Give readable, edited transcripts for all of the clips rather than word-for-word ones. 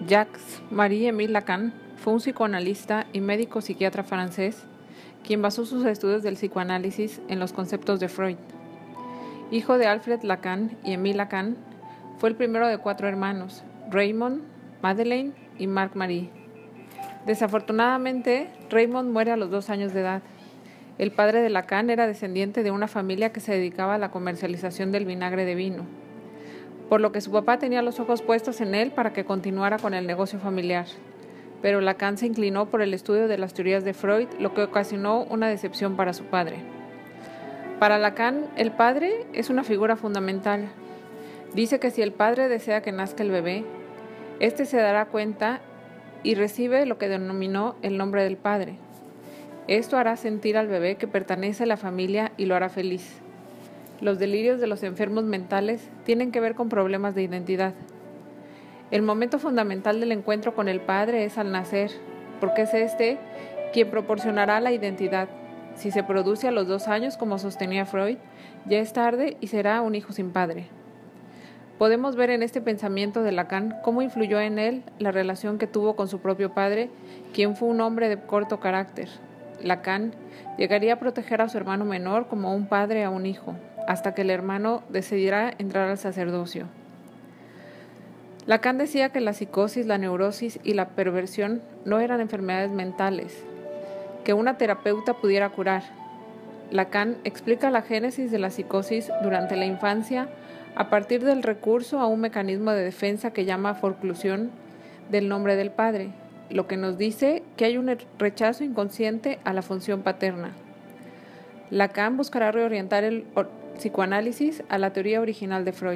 Jacques-Marie Émile Lacan fue un psicoanalista y médico psiquiatra francés, quien basó sus estudios del psicoanálisis en los conceptos de Freud. Hijo de Alfred Lacan y Émile Lacan, fue el primero de 4 hermanos, Raymond, Madeleine y Marc-Marie. Desafortunadamente, Raymond muere a los 2 años de edad. El padre de Lacan era descendiente de una familia que se dedicaba a la comercialización del vinagre de vino, por lo que su papá tenía los ojos puestos en él para que continuara con el negocio familiar. Pero Lacan se inclinó por el estudio de las teorías de Freud, lo que ocasionó una decepción para su padre. Para Lacan, el padre es una figura fundamental. Dice que si el padre desea que nazca el bebé, éste se dará cuenta y recibe lo que denominó el nombre del padre. Esto hará sentir al bebé que pertenece a la familia y lo hará feliz. Los delirios de los enfermos mentales tienen que ver con problemas de identidad. El momento fundamental del encuentro con el padre es al nacer, porque es este quien proporcionará la identidad. Si se produce a los 2 años, como sostenía Freud, ya es tarde y será un hijo sin padre. Podemos ver en este pensamiento de Lacan cómo influyó en él la relación que tuvo con su propio padre, quien fue un hombre de corto carácter. Lacan llegaría a proteger a su hermano menor como un padre a un hijo, hasta que el hermano decidirá entrar al sacerdocio. Lacan decía que la psicosis, la neurosis y la perversión no eran enfermedades mentales, que una terapeuta pudiera curar. Lacan explica la génesis de la psicosis durante la infancia a partir del recurso a un mecanismo de defensa que llama forclusión del nombre del padre, lo que nos dice que hay un rechazo inconsciente a la función paterna. Lacan buscará reorientar el psicoanálisis a la teoría original de Freud.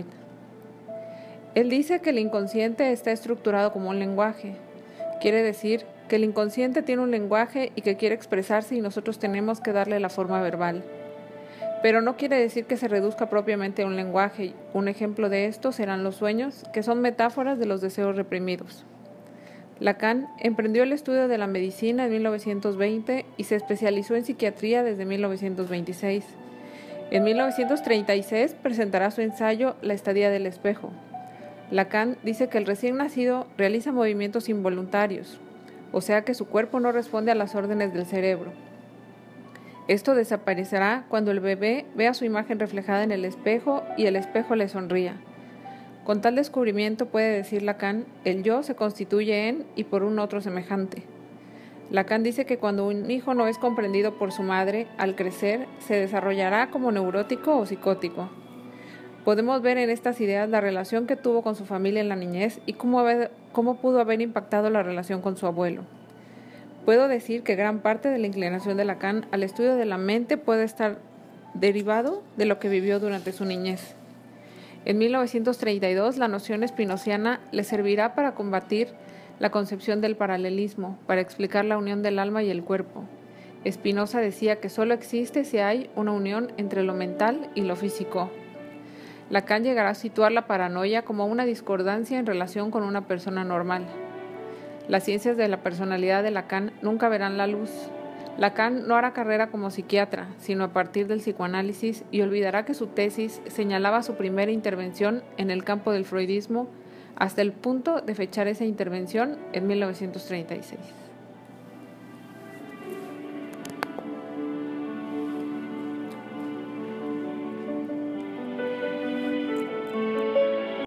Él dice que el inconsciente está estructurado como un lenguaje. Quiere decir que el inconsciente tiene un lenguaje y que quiere expresarse y nosotros tenemos que darle la forma verbal. Pero no quiere decir que se reduzca propiamente a un lenguaje. Un ejemplo de esto serán los sueños, que son metáforas de los deseos reprimidos. Lacan emprendió el estudio de la medicina en 1920 y se especializó en psiquiatría desde 1926. En 1936 presentará su ensayo La estadía del espejo. Lacan dice que el recién nacido realiza movimientos involuntarios, o sea que su cuerpo no responde a las órdenes del cerebro. Esto desaparecerá cuando el bebé vea su imagen reflejada en el espejo y el espejo le sonría. Con tal descubrimiento, puede decir Lacan, el yo se constituye en y por un otro semejante. Lacan dice que cuando un hijo no es comprendido por su madre, al crecer, se desarrollará como neurótico o psicótico. Podemos ver en estas ideas la relación que tuvo con su familia en la niñez y cómo pudo haber impactado la relación con su abuelo. Puedo decir que gran parte de la inclinación de Lacan al estudio de la mente puede estar derivado de lo que vivió durante su niñez. En 1932, la noción spinoziana le servirá para combatir la concepción del paralelismo, para explicar la unión del alma y el cuerpo. Spinoza decía que solo existe si hay una unión entre lo mental y lo físico. Lacan llegará a situar la paranoia como una discordancia en relación con una persona normal. Las ciencias de la personalidad de Lacan nunca verán la luz. Lacan no hará carrera como psiquiatra, sino a partir del psicoanálisis, y olvidará que su tesis señalaba su primera intervención en el campo del freudismo hasta el punto de fechar esa intervención en 1936.